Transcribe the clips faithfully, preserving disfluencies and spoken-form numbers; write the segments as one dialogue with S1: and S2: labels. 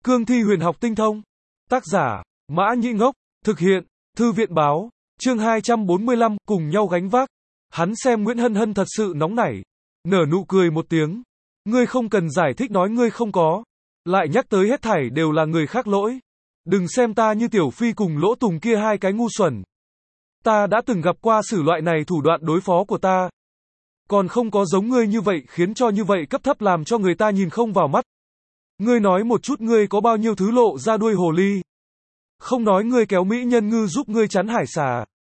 S1: Cương thi huyền học tinh thông. Tác giả, Mã Nhĩ Ngốc. Thực hiện, Thư viện báo. Chương hai trăm bốn mươi lăm, cùng nhau gánh vác. Hắn xem Nguyễn Hân Hân thật sự nóng nảy. Nở nụ cười một tiếng. Ngươi không cần giải thích nói ngươi không có. Lại nhắc tới hết thảy đều là người khác lỗi. Đừng xem ta như Tiểu Phi cùng Lỗ Tùng kia hai cái ngu xuẩn. Ta đã từng gặp qua sử loại này thủ đoạn đối phó của ta. Còn không có giống ngươi như vậy khiến cho như vậy cấp thấp làm cho người ta nhìn không vào mắt. Ngươi nói một chút ngươi có bao nhiêu thứ lộ ra đuôi hồ ly. Không nói ngươi kéo mỹ nhân ngư giúp ngươi chắn hải xà.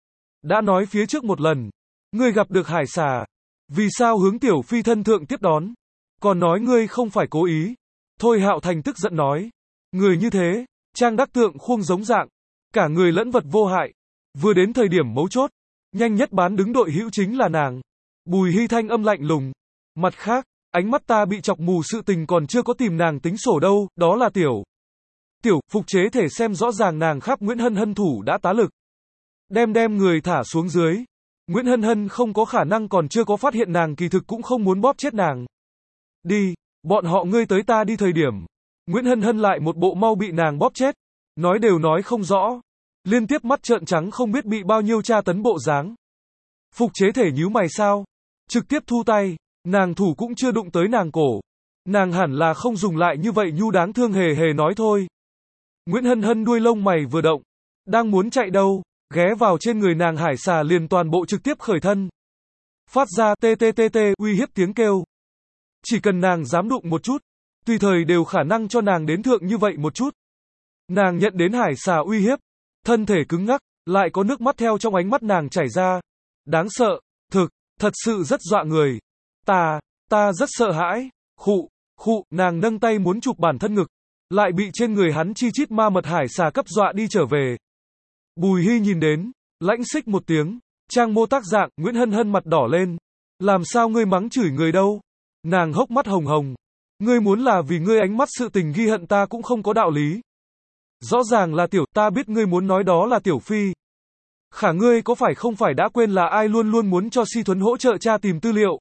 S1: Đã nói phía trước một lần. Ngươi gặp được hải xà. Vì sao hướng Tiểu Phi thân thượng tiếp đón. Còn nói ngươi không phải cố ý. Thôi Hạo Thành tức giận nói. Người như thế, trang đắc tượng khuông giống dạng. Cả người lẫn vật vô hại. Vừa đến thời điểm mấu chốt. Nhanh nhất bán đứng đội hữu chính là nàng. Bùi Hy thanh âm lạnh lùng. Mặt khác, ánh mắt ta bị chọc mù sự tình còn chưa có tìm nàng tính sổ đâu, đó là tiểu. Tiểu, phục chế thể xem rõ ràng nàng khắp Nguyễn Hân Hân thủ đã tá lực. Đem đem người thả xuống dưới. Nguyễn Hân Hân không có khả năng còn chưa có phát hiện nàng kỳ thực cũng không muốn bóp chết nàng. Đi, bọn họ ngươi tới ta đi thời điểm. Nguyễn Hân Hân lại một bộ mau bị nàng bóp chết. Nói đều nói không rõ. Liên tiếp mắt trợn trắng không biết bị bao nhiêu tra tấn bộ dáng. Phục chế thể nhíu mày sao? Trực tiếp thu tay. Nàng thủ cũng chưa đụng tới nàng cổ. Nàng hẳn là không dùng lại như vậy nhu đáng thương hề hề nói thôi. Nguyễn Hân Hân đuôi lông mày vừa động. Đang muốn chạy đâu. Ghé vào trên người nàng hải xà liền toàn bộ trực tiếp khởi thân. Phát ra tê tê tê tê uy hiếp tiếng kêu. Chỉ cần nàng dám đụng một chút. Tùy thời đều khả năng cho nàng đến thượng như vậy một chút. Nàng nhận đến hải xà uy hiếp. Thân thể cứng ngắc. Lại có nước mắt theo trong ánh mắt nàng chảy ra. Đáng sợ. Thực. Thật sự rất dọa người. Ta, ta rất sợ hãi. Khụ, khụ, nàng nâng tay muốn chụp bản thân ngực. Lại bị trên người hắn chi chít ma mật hải xà cấp dọa đi trở về. Bùi Hy nhìn đến. Lãnh xích một tiếng. Trang mô tác dạng, Nguyễn Hân Hân mặt đỏ lên. Làm sao ngươi mắng chửi người đâu. Nàng hốc mắt hồng hồng. Ngươi muốn là vì ngươi ánh mắt sự tình ghi hận ta cũng không có đạo lý. Rõ ràng là tiểu, ta biết ngươi muốn nói đó là Tiểu Phi. Khả ngươi có phải không phải đã quên là ai luôn luôn muốn cho Si Thuấn hỗ trợ cha tìm tư liệu?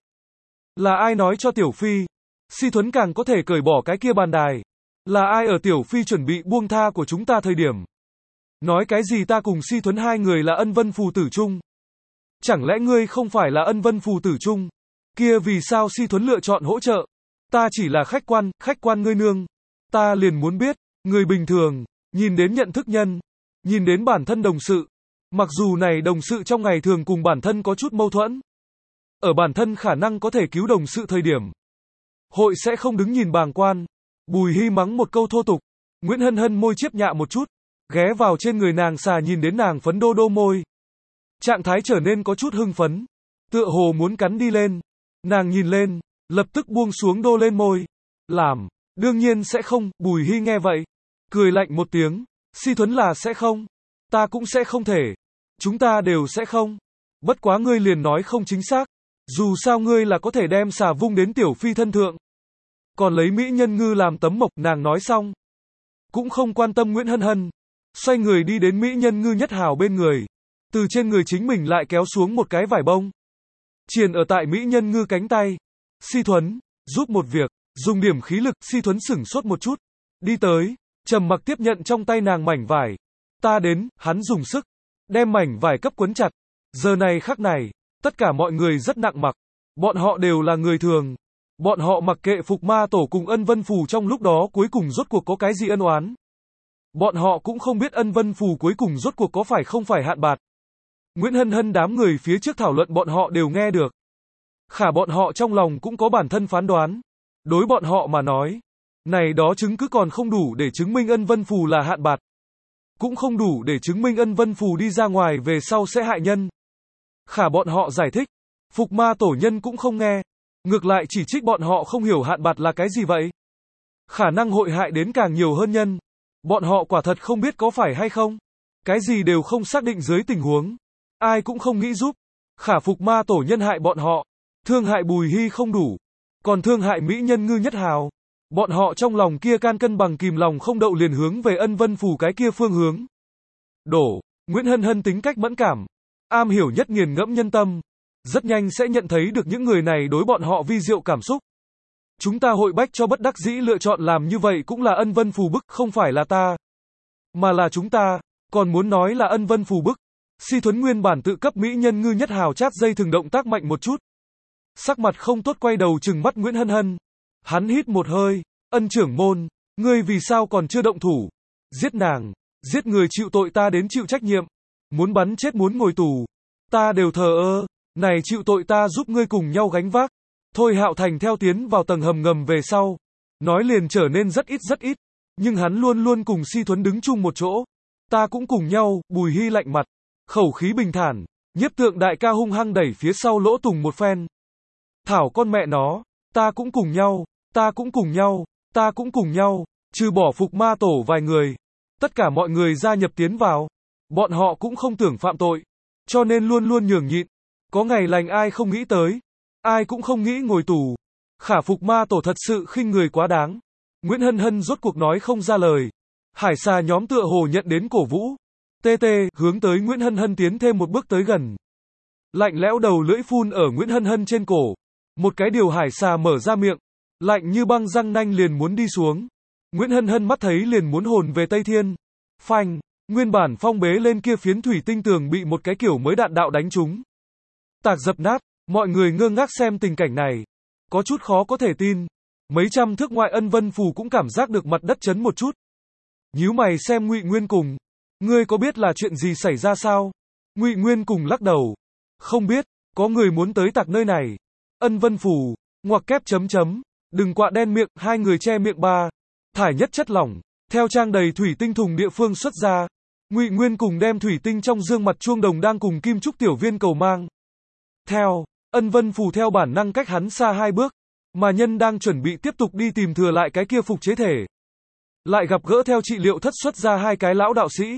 S1: Là ai nói cho Tiểu Phi? Si Thuấn càng có thể cởi bỏ cái kia bàn đài. Là ai ở Tiểu Phi chuẩn bị buông tha của chúng ta thời điểm? Nói cái gì ta cùng Si Thuấn hai người là ân vân phù tử chung? Chẳng lẽ ngươi không phải là ân vân phù tử chung? Kia vì sao Si Thuấn lựa chọn hỗ trợ? Ta chỉ là khách quan, khách quan ngươi nương. Ta liền muốn biết, người bình thường, nhìn đến nhận thức nhân, nhìn đến bản thân đồng sự. Mặc dù này đồng sự trong ngày thường cùng bản thân có chút mâu thuẫn. Ở bản thân khả năng có thể cứu đồng sự thời điểm. Hội sẽ không đứng nhìn bàng quan. Bùi Hy mắng một câu thô tục. Nguyễn Hân Hân môi chiếp nhạ một chút. Ghé vào trên người nàng xà nhìn đến nàng phấn đô đô môi. Trạng thái trở nên có chút hưng phấn. Tựa hồ muốn cắn đi lên. Nàng nhìn lên. Lập tức buông xuống đô lên môi. Làm. Đương nhiên sẽ không. Bùi Hy nghe vậy. Cười lạnh một tiếng. Si Thuấn là sẽ không. Ta cũng sẽ không thể. Chúng ta đều sẽ không. Bất quá ngươi liền nói không chính xác. Dù sao ngươi là có thể đem xà vung đến Tiểu Phi thân thượng. Còn lấy mỹ nhân ngư làm tấm mộc, nàng nói xong. Cũng không quan tâm Nguyễn Hân Hân. Xoay người đi đến mỹ nhân ngư Nhất Hào bên người. Từ trên người chính mình lại kéo xuống một cái vải bông. Triền ở tại mỹ nhân ngư cánh tay. Si Thuấn, giúp một việc, dùng điểm khí lực. Si Thuấn sửng sốt một chút. Đi tới, trầm mặc tiếp nhận trong tay nàng mảnh vải. Ta đến, hắn dùng sức. Đem mảnh vải cấp quấn chặt. Giờ này khắc này, tất cả mọi người rất nặng mặc. Bọn họ đều là người thường. Bọn họ mặc kệ Phục Ma Tổ cùng Ân Vân Phù trong lúc đó cuối cùng rốt cuộc có cái gì ân oán. Bọn họ cũng không biết Ân Vân Phù cuối cùng rốt cuộc có phải không phải hạn bạt. Nguyễn Hân Hân đám người phía trước thảo luận bọn họ đều nghe được. Khả bọn họ trong lòng cũng có bản thân phán đoán. Đối bọn họ mà nói, này đó chứng cứ còn không đủ để chứng minh Ân Vân Phù là hạn bạt. Cũng không đủ để chứng minh Ân Vân Phù đi ra ngoài về sau sẽ hại nhân. Khả bọn họ giải thích. Phục Ma Tổ nhân cũng không nghe. Ngược lại chỉ trích bọn họ không hiểu hạn bạt là cái gì vậy. Khả năng hội hại đến càng nhiều hơn nhân. Bọn họ quả thật không biết có phải hay không. Cái gì đều không xác định dưới tình huống. Ai cũng không nghĩ giúp. Khả Phục Ma Tổ nhân hại bọn họ. Thương hại Bùi Hy không đủ. Còn thương hại mỹ nhân ngư Nhất Hào. Bọn họ trong lòng kia can cân bằng kìm lòng không đậu liền hướng về Ân Vân Phù cái kia phương hướng. Đổ. Nguyễn Hân Hân tính cách mẫn cảm. Am hiểu nhất nghiền ngẫm nhân tâm. Rất nhanh sẽ nhận thấy được những người này đối bọn họ vi diệu cảm xúc. Chúng ta hội bách cho bất đắc dĩ lựa chọn làm như vậy cũng là ân vân phù bức, không phải là ta, mà là chúng ta, còn muốn nói là ân vân phù bức. Si Thuấn nguyên bản tự cấp mỹ nhân ngư nhất hào chát dây thừng động tác mạnh một chút. Sắc mặt không tốt quay đầu trừng mắt Nguyễn Hân Hân. Hắn hít một hơi, ân trưởng môn, ngươi vì sao còn chưa động thủ? Giết nàng, giết người chịu tội ta đến chịu trách nhiệm. Muốn bắn chết muốn ngồi tù, ta đều thờ ơ, này chịu tội ta giúp ngươi cùng nhau gánh vác. Thôi Hạo Thành theo tiến vào tầng hầm ngầm về sau, nói liền trở nên rất ít rất ít, nhưng hắn luôn luôn cùng Si Thuấn đứng chung một chỗ. Ta cũng cùng nhau, Bùi Hy lạnh mặt, khẩu khí bình thản, Nhiếp Tượng đại ca hung hăng đẩy phía sau Lỗ Tùng một phen. Thảo con mẹ nó, ta cũng cùng nhau, ta cũng cùng nhau, ta cũng cùng nhau, trừ bỏ Phục Ma tổ vài người, tất cả mọi người gia nhập tiến vào, bọn họ cũng không tưởng phạm tội, cho nên luôn luôn nhường nhịn, có ngày lành ai không nghĩ tới, ai cũng không nghĩ ngồi tù. Khả Phục Ma tổ thật sự khinh người quá đáng. Nguyễn Hân Hân rốt cuộc nói không ra lời. Hải xà nhóm tựa hồ nhận đến cổ vũ. Tê tê, hướng tới Nguyễn Hân Hân tiến thêm một bước tới gần. Lạnh lẽo đầu lưỡi phun ở Nguyễn Hân Hân trên cổ. Một cái điều hải xà mở ra miệng, lạnh như băng răng nanh liền muốn đi xuống. Nguyễn Hân Hân mắt thấy liền muốn hồn về Tây Thiên. Phanh, nguyên bản phong bế lên kia phiến thủy tinh tường bị một cái kiểu mới đạn đạo đánh trúng. Tạc dập nát, mọi người ngơ ngác xem tình cảnh này. Có chút khó có thể tin. Mấy trăm thước ngoại ân vân phù cũng cảm giác được mặt đất chấn một chút. Nhíu mày xem Ngụy Nguyên Cùng. Ngươi có biết là chuyện gì xảy ra sao? Ngụy Nguyên Cùng lắc đầu. Không biết, có người muốn tới tạc nơi này. Ân vân phù, ngoặc kép chấm chấm, đừng quạ đen miệng, hai người che miệng ba. Thải nhất chất lỏng, theo trang đầy thủy tinh thùng địa phương xuất ra. Ngụy Nguyên Cùng đem thủy tinh trong dương mặt chuông đồng đang cùng kim trúc tiểu viên cầu mang. Theo, ân vân phù theo bản năng cách hắn xa hai bước. Mà nhân đang chuẩn bị tiếp tục đi tìm thừa lại cái kia phục chế thể. Lại gặp gỡ theo trị liệu thất xuất ra hai cái lão đạo sĩ.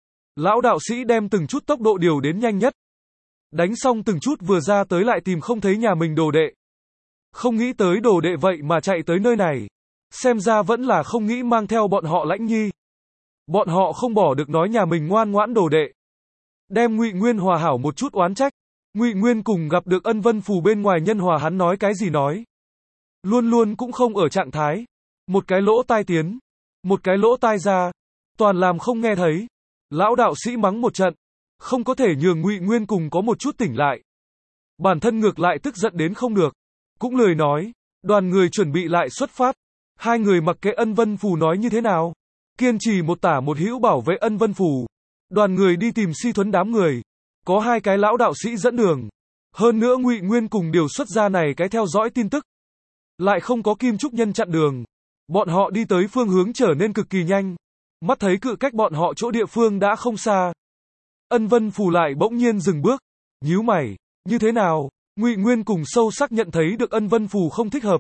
S1: Lão đạo sĩ đem từng chút tốc độ điều đến nhanh nhất. Đánh xong từng chút vừa ra tới lại tìm không thấy nhà mình đồ đệ. Không nghĩ tới đồ đệ vậy mà chạy tới nơi này. Xem ra vẫn là không nghĩ mang theo bọn họ Lãnh Nhi. Bọn họ không bỏ được nói nhà mình ngoan ngoãn đồ đệ. Đem Ngụy Nguyên hòa hảo một chút oán trách. Ngụy Nguyên Cùng gặp được ân vân phù bên ngoài nhân hòa hắn nói cái gì nói. Luôn luôn cũng không ở trạng thái. Một cái lỗ tai tiến. Một cái lỗ tai ra. Toàn làm không nghe thấy. Lão đạo sĩ mắng một trận. Không có thể nhường Ngụy Nguyên Cùng có một chút tỉnh lại. Bản thân ngược lại tức giận đến không được. Cũng lười nói. Đoàn người chuẩn bị lại xuất phát. Hai người mặc kệ ân vân phù nói như thế nào. Kiên trì một tả một hữu bảo vệ ân vân phù. Đoàn người đi tìm Si Thuấn đám người. Có hai cái lão đạo sĩ dẫn đường. Hơn nữa Ngụy Nguyên Cùng điều xuất ra này cái theo dõi tin tức. Lại không có kim trúc nhân chặn đường. Bọn họ đi tới phương hướng trở nên cực kỳ nhanh. Mắt thấy cự cách bọn họ chỗ địa phương đã không xa. Ân vân phù lại bỗng nhiên dừng bước. Nhíu mày, như thế nào? Ngụy Nguyên Cùng sâu sắc nhận thấy được ân vân phù không thích hợp.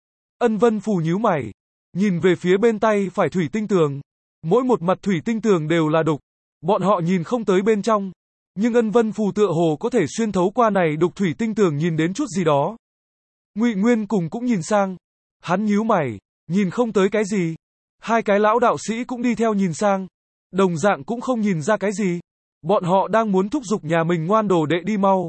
S1: Ân vân phù nhíu mày. Nhìn về phía bên tay phải thủy tinh tường. Mỗi một mặt thủy tinh tường đều là đục. Bọn họ nhìn không tới bên trong. Nhưng ân vân phù tựa hồ có thể xuyên thấu qua này đục thủy tinh tường nhìn đến chút gì đó. Ngụy Nguyên Cùng cũng nhìn sang. Hắn nhíu mày, nhìn không tới cái gì. Hai cái lão đạo sĩ cũng đi theo nhìn sang. Đồng dạng cũng không nhìn ra cái gì. Bọn họ đang muốn thúc giục nhà mình ngoan đồ đệ đi mau.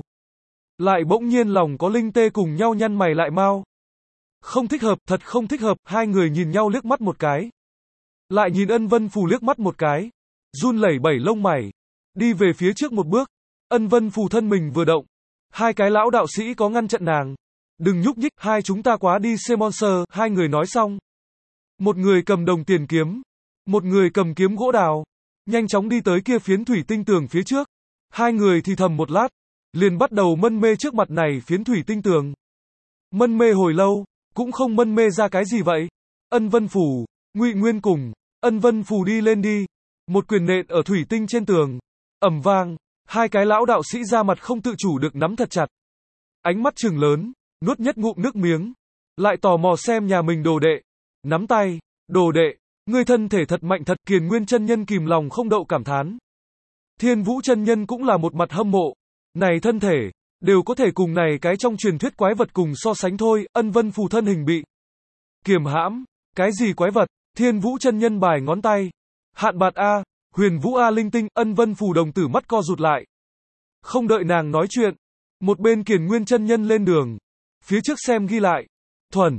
S1: Lại bỗng nhiên lòng có linh tê cùng nhau nhăn mày lại mau. Không thích hợp, thật không thích hợp, hai người nhìn nhau liếc mắt một cái. Lại nhìn ân vân phù liếc mắt một cái. Run lẩy bẩy lông mày. Đi về phía trước một bước. Ân vân phù thân mình vừa động. Hai cái lão đạo sĩ có ngăn chặn nàng. Đừng nhúc nhích, hai chúng ta quá đi xe monster, hai người nói xong. Một người cầm đồng tiền kiếm. Một người cầm kiếm gỗ đào. Nhanh chóng đi tới kia phiến thủy tinh tường phía trước. Hai người thì thầm một lát. Liền bắt đầu mân mê trước mặt này phiến thủy tinh tường. Mân mê hồi lâu. Cũng không mân mê ra cái gì vậy. Ân vân phù, Ngụy Nguyên Cùng. Ân vân phù đi lên đi. Một quyền nện ở thủy tinh trên tường. Ầm vang. Hai cái lão đạo sĩ ra mặt không tự chủ được nắm thật chặt. Ánh mắt trừng lớn. Nuốt nhất ngụm nước miếng. Lại tò mò xem nhà mình đồ đệ. Nắm tay. Đồ đệ. Ngươi thân thể thật mạnh thật. Kiền Nguyên chân nhân kìm lòng không đậu cảm thán. Thiên Vũ chân nhân cũng là một mặt hâm mộ. Này thân thể. Đều có thể cùng này cái trong truyền thuyết quái vật cùng so sánh thôi. Ân vân phù thân hình bị kiềm hãm. Cái gì quái vật? Thiên Vũ chân nhân bài ngón tay. Hạn bạt A. Huyền Vũ A linh tinh. Ân vân phù đồng tử mắt co rụt lại. Không đợi nàng nói chuyện. Một bên Kiền Nguyên chân nhân lên đường. Phía trước xem ghi lại. Thuần.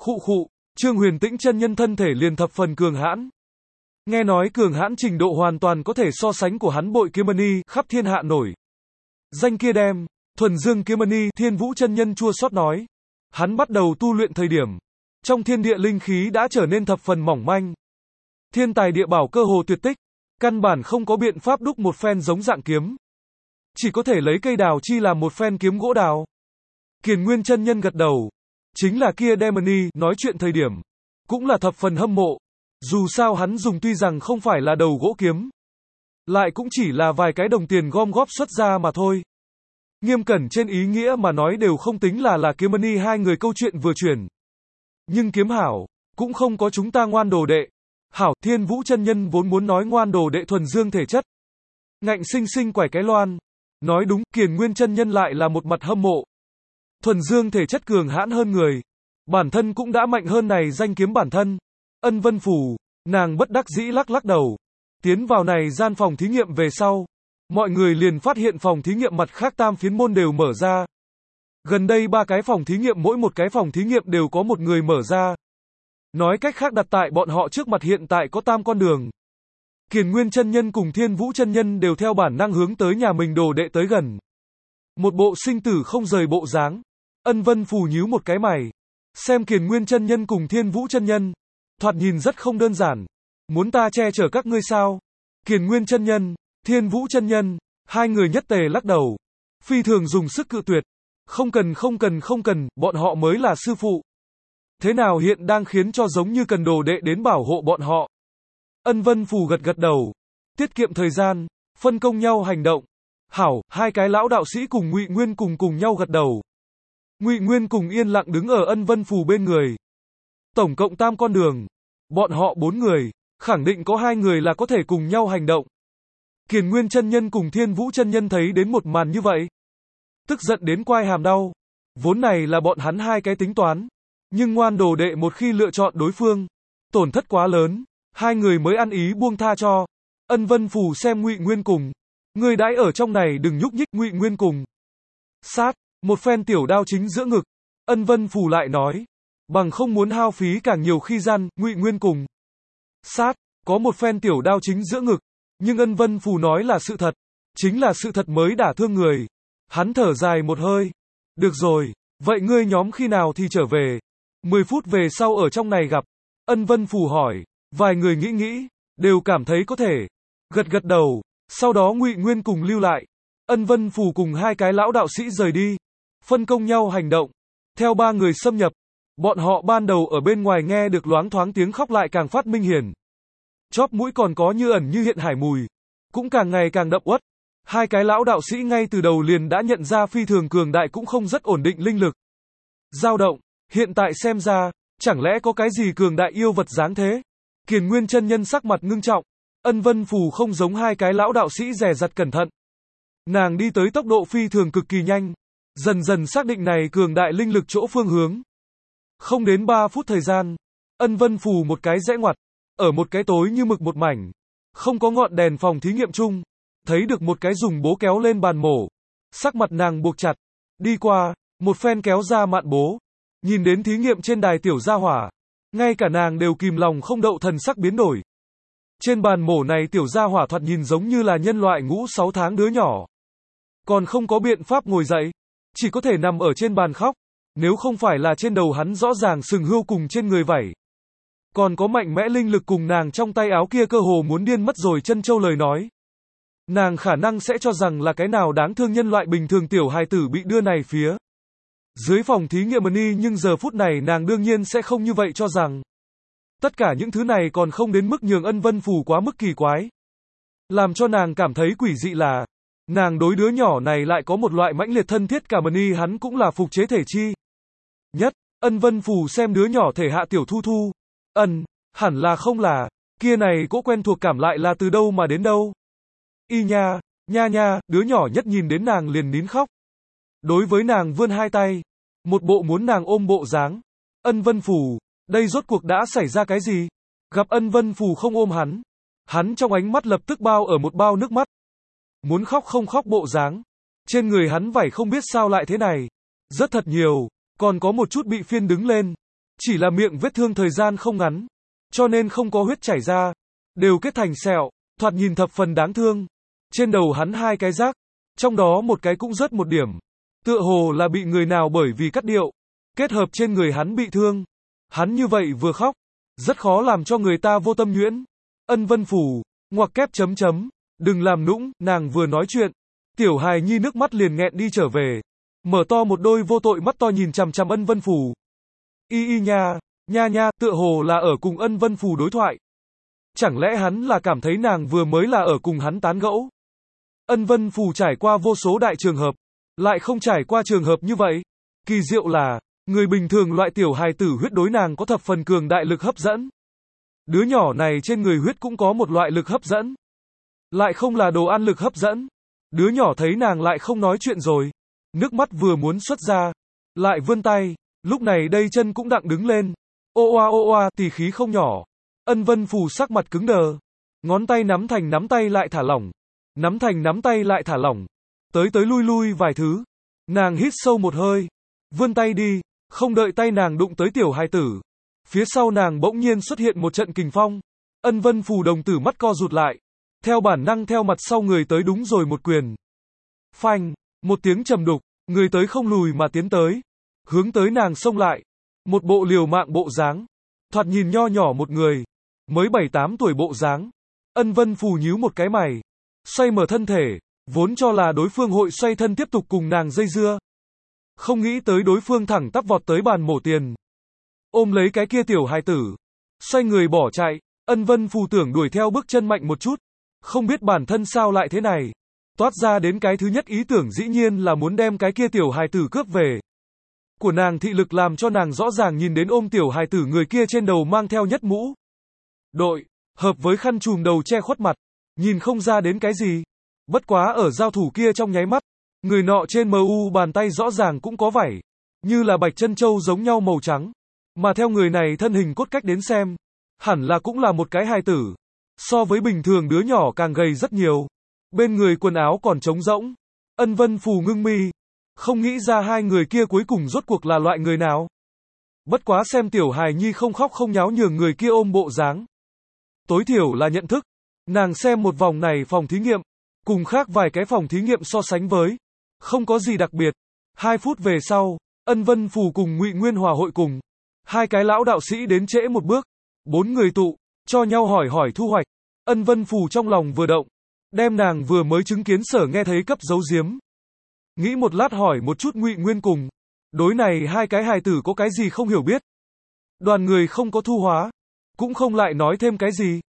S1: Khụ khụ, Trương Huyền Tĩnh chân nhân thân thể liền thập phần cường hãn. Nghe nói cường hãn trình độ hoàn toàn có thể so sánh của hắn Bội Kiếm Mani khắp thiên hạ nổi danh kia đem, Thuần Dương Kiếm Mani, Thiên Vũ chân nhân chua xót nói. Hắn bắt đầu tu luyện thời điểm, trong thiên địa linh khí đã trở nên thập phần mỏng manh. Thiên tài địa bảo cơ hồ tuyệt tích, căn bản không có biện pháp đúc một phen giống dạng kiếm. Chỉ có thể lấy cây đào chi làm một phen kiếm gỗ đào. Kiền Nguyên chân nhân gật đầu. Chính là kia Demony nói chuyện thời điểm, cũng là thập phần hâm mộ. Dù sao hắn dùng tuy rằng không phải là đầu gỗ kiếm, lại cũng chỉ là vài cái đồng tiền gom góp xuất ra mà thôi. Nghiêm cẩn trên ý nghĩa mà nói đều không tính là là kiếm Mani hai người câu chuyện vừa chuyển. Nhưng kiếm hảo, cũng không có chúng ta ngoan đồ đệ. Hảo, Thiên Vũ chân nhân vốn muốn nói ngoan đồ đệ thuần dương thể chất. Ngạnh sinh sinh quải cái loan. Nói đúng, Kiền Nguyên chân nhân lại là một mặt hâm mộ. Thuần dương thể chất cường hãn hơn người. Bản thân cũng đã mạnh hơn này danh kiếm bản thân. Ân Vân Phủ, nàng bất đắc dĩ lắc lắc đầu. Tiến vào này gian phòng thí nghiệm về sau. Mọi người liền phát hiện phòng thí nghiệm mặt khác tam phiến môn đều mở ra. Gần đây ba cái phòng thí nghiệm mỗi một cái phòng thí nghiệm đều có một người mở ra. Nói cách khác đặt tại bọn họ trước mặt hiện tại có tam con đường. Kiền Nguyên chân nhân cùng Thiên Vũ chân nhân đều theo bản năng hướng tới nhà mình đồ đệ tới gần. Một bộ sinh tử không rời bộ dáng. Ân Vân Phù nhíu một cái mày. Xem Kiền Nguyên chân nhân cùng Thiên Vũ chân nhân, thoạt nhìn rất không đơn giản. Muốn ta che chở các ngươi sao? Kiền Nguyên chân nhân, Thiên Vũ chân nhân, hai người nhất tề lắc đầu. Phi thường dùng sức cự tuyệt. Không cần không cần không cần, bọn họ mới là sư phụ. Thế nào hiện đang khiến cho giống như cần đồ đệ đến bảo hộ bọn họ. Ân Vân Phù gật gật đầu. Tiết kiệm thời gian, phân công nhau hành động. Hảo, hai cái lão đạo sĩ cùng Ngụy Nguyên cùng cùng nhau gật đầu. Ngụy Nguyên cùng yên lặng đứng ở Ân Vân Phù bên người. Tổng cộng tam con đường. Bọn họ bốn người, khẳng định có hai người là có thể cùng nhau hành động. Kiền Nguyên chân nhân cùng Thiên Vũ chân nhân thấy đến một màn như vậy. Tức giận đến quai hàm đau. Vốn này là bọn hắn hai cái tính toán. Nhưng ngoan đồ đệ một khi lựa chọn đối phương, tổn thất quá lớn, hai người mới ăn ý buông tha cho. Ân Vân Phù xem Ngụy Nguyên cùng. Người đãi ở trong này đừng nhúc nhích. Ngụy Nguyên cùng. Sát, một phen tiểu đao chính giữa ngực. Ân Vân Phù lại nói. Bằng không muốn hao phí càng nhiều khi gian. Ngụy Nguyên cùng. Sát, có một phen tiểu đao chính giữa ngực. Nhưng Ân Vân Phù nói là sự thật. Chính là sự thật mới đả thương người. Hắn thở dài một hơi. Được rồi, vậy ngươi nhóm khi nào thì trở về? Mười phút về sau ở trong này gặp. Ân Vân Phù hỏi. Vài người nghĩ nghĩ, đều cảm thấy có thể. Gật gật đầu. Sau đó Ngụy Nguyên cùng lưu lại. Ân Vân Phù cùng hai cái lão đạo sĩ rời đi. Phân công nhau hành động. Theo ba người xâm nhập. Bọn họ ban đầu ở bên ngoài nghe được loáng thoáng tiếng khóc lại càng phát minh hiển. Chóp mũi còn có như ẩn như hiện hải mùi. Cũng càng ngày càng đậm uất. Hai cái lão đạo sĩ ngay từ đầu liền đã nhận ra phi thường cường đại cũng không rất ổn định linh lực. Dao động, hiện tại xem ra, chẳng lẽ có cái gì cường đại yêu vật dáng thế? Kiền Nguyên chân nhân sắc mặt ngưng trọng. Ân Vân Phù không giống hai cái lão đạo sĩ dè dặt cẩn thận. Nàng đi tới tốc độ phi thường cực kỳ nhanh. Dần dần xác định này cường đại linh lực chỗ phương hướng. Không đến ba phút thời gian. Ân Vân Phù một cái rẽ ngoặt. Ở một cái tối như mực một mảnh. Không có ngọn đèn phòng thí nghiệm chung. Thấy được một cái dùng bố kéo lên bàn mổ. Sắc mặt nàng buộc chặt. Đi qua, một phen kéo ra mạn bố. Nhìn đến thí nghiệm trên đài tiểu gia hỏa. Ngay cả nàng đều kìm lòng không đậu thần sắc biến đổi. Trên bàn mổ này tiểu gia hỏa thoạt nhìn giống như là nhân loại ngũ sáu tháng đứa nhỏ. Còn không có biện pháp ngồi dậy. Chỉ có thể nằm ở trên bàn khóc. Nếu không phải là trên đầu hắn rõ ràng sừng hươu cùng trên người vảy. Còn có mạnh mẽ linh lực cùng nàng trong tay áo kia cơ hồ muốn điên mất rồi chân châu lời nói. Nàng khả năng sẽ cho rằng là cái nào đáng thương nhân loại bình thường tiểu hài tử bị đưa này phía. Dưới phòng thí nghiệm Mani nhưng giờ phút này nàng đương nhiên sẽ không như vậy cho rằng. Tất cả những thứ này còn không đến mức nhường Ân Vân Phù quá mức kỳ quái. Làm cho nàng cảm thấy quỷ dị là, nàng đối đứa nhỏ này lại có một loại mãnh liệt thân thiết cả Mani hắn cũng là phục chế thể chi. Nhất, Ân Vân Phù xem đứa nhỏ thể hạ tiểu thu thu. Ân, hẳn là không là, kia này cỗ quen thuộc cảm lại là từ đâu mà đến đâu. Y nha, nha nha, đứa nhỏ nhất nhìn đến nàng liền nín khóc. Đối với nàng vươn hai tay, một bộ muốn nàng ôm bộ dáng. Ân Vân Phù, đây rốt cuộc đã xảy ra cái gì? Gặp Ân Vân Phù không ôm hắn, hắn trong ánh mắt lập tức bao ở một bao nước mắt. Muốn khóc không khóc bộ dáng. Trên người hắn vảy không biết sao lại thế này. Rất thật nhiều, còn có một chút bị phiên đứng lên. Chỉ là miệng vết thương thời gian không ngắn, cho nên không có huyết chảy ra, đều kết thành sẹo, thoạt nhìn thập phần đáng thương. Trên đầu hắn hai cái rác, trong đó một cái cũng rớt một điểm, tựa hồ là bị người nào bởi vì cắt điệu, kết hợp trên người hắn bị thương. Hắn như vậy vừa khóc, rất khó làm cho người ta vô tâm nhuyễn. Ân Vân Phủ, ngoặc kép chấm chấm, đừng làm nũng, nàng vừa nói chuyện, tiểu hài nhi nước mắt liền nghẹn đi trở về, mở to một đôi vô tội mắt to nhìn chằm chằm Ân Vân Phủ. Y y nha, nha nha, tựa hồ là ở cùng Ân Vân Phủ đối thoại. Chẳng lẽ hắn là cảm thấy nàng vừa mới là ở cùng hắn tán gẫu? Ân Vân Phủ trải qua vô số đại trường hợp, lại không trải qua trường hợp như vậy. Kỳ diệu là, người bình thường loại tiểu hài tử huyết đối nàng có thập phần cường đại lực hấp dẫn. Đứa nhỏ này trên người huyết cũng có một loại lực hấp dẫn. Lại không là đồ ăn lực hấp dẫn. Đứa nhỏ thấy nàng lại không nói chuyện rồi. Nước mắt vừa muốn xuất ra, lại vươn tay, lúc này đây chân cũng đặng đứng lên. Ô oa ô oa, tỉ khí không nhỏ. Ân Vân Phủ sắc mặt cứng đờ. Ngón tay nắm thành nắm tay lại thả lỏng. Nắm thành nắm tay lại thả lỏng. Tới tới lui lui vài thứ. Nàng hít sâu một hơi. Vươn tay đi. Không đợi tay nàng đụng tới tiểu hài tử. Phía sau nàng bỗng nhiên xuất hiện một trận kình phong. Ân Vân Phủ đồng tử mắt co rụt lại. Theo bản năng theo mặt sau người tới đúng rồi một quyền. Phanh. Một tiếng trầm đục. Người tới không lùi mà tiến tới. Hướng tới nàng xông lại. Một bộ liều mạng bộ dáng. Thoạt nhìn nho nhỏ một người. Mới bảy tám tuổi bộ dáng. Ân Vân Phủ nhíu một cái mày. Xoay mở thân thể. Vốn cho là đối phương hội xoay thân tiếp tục cùng nàng dây dưa. Không nghĩ tới đối phương thẳng tắp vọt tới bàn mổ tiền. Ôm lấy cái kia tiểu hài tử. Xoay người bỏ chạy. Ân Vân Phủ tưởng đuổi theo bước chân mạnh một chút. Không biết bản thân sao lại thế này. Toát ra đến cái thứ nhất ý tưởng dĩ nhiên là muốn đem cái kia tiểu hài tử cướp về. Của nàng thị lực làm cho nàng rõ ràng nhìn đến ôm tiểu hài tử người kia trên đầu mang theo nhất mũ đội, hợp với khăn trùm đầu che khuất mặt, nhìn không ra đến cái gì. Bất quá ở giao thủ kia trong nháy mắt, người nọ trên em u bàn tay rõ ràng cũng có vảy, như là bạch chân châu giống nhau màu trắng, mà theo người này thân hình cốt cách đến xem, hẳn là cũng là một cái hài tử, so với bình thường đứa nhỏ càng gầy rất nhiều. Bên người quần áo còn trống rỗng. Ân Vân Phủ ngưng mi, không nghĩ ra hai người kia cuối cùng rốt cuộc là loại người nào. Bất quá xem tiểu hài nhi không khóc không nháo nhường người kia ôm bộ dáng. Tối thiểu là nhận thức. Nàng xem một vòng này phòng thí nghiệm, cùng khác vài cái phòng thí nghiệm so sánh với, không có gì đặc biệt. Hai phút về sau, Ân Vân Phủ cùng Ngụy Nguyên Hòa hội cùng. Hai cái lão đạo sĩ đến trễ một bước. Bốn người tụ, cho nhau hỏi hỏi thu hoạch. Ân Vân Phủ trong lòng vừa động. Đem nàng vừa mới chứng kiến sở nghe thấy cấp giấu giếm. Nghĩ một lát hỏi một chút Ngụy Nguyên cùng. Đối này hai cái hài tử có cái gì không hiểu biết. Đoàn người không có thu hóa. Cũng không lại nói thêm cái gì.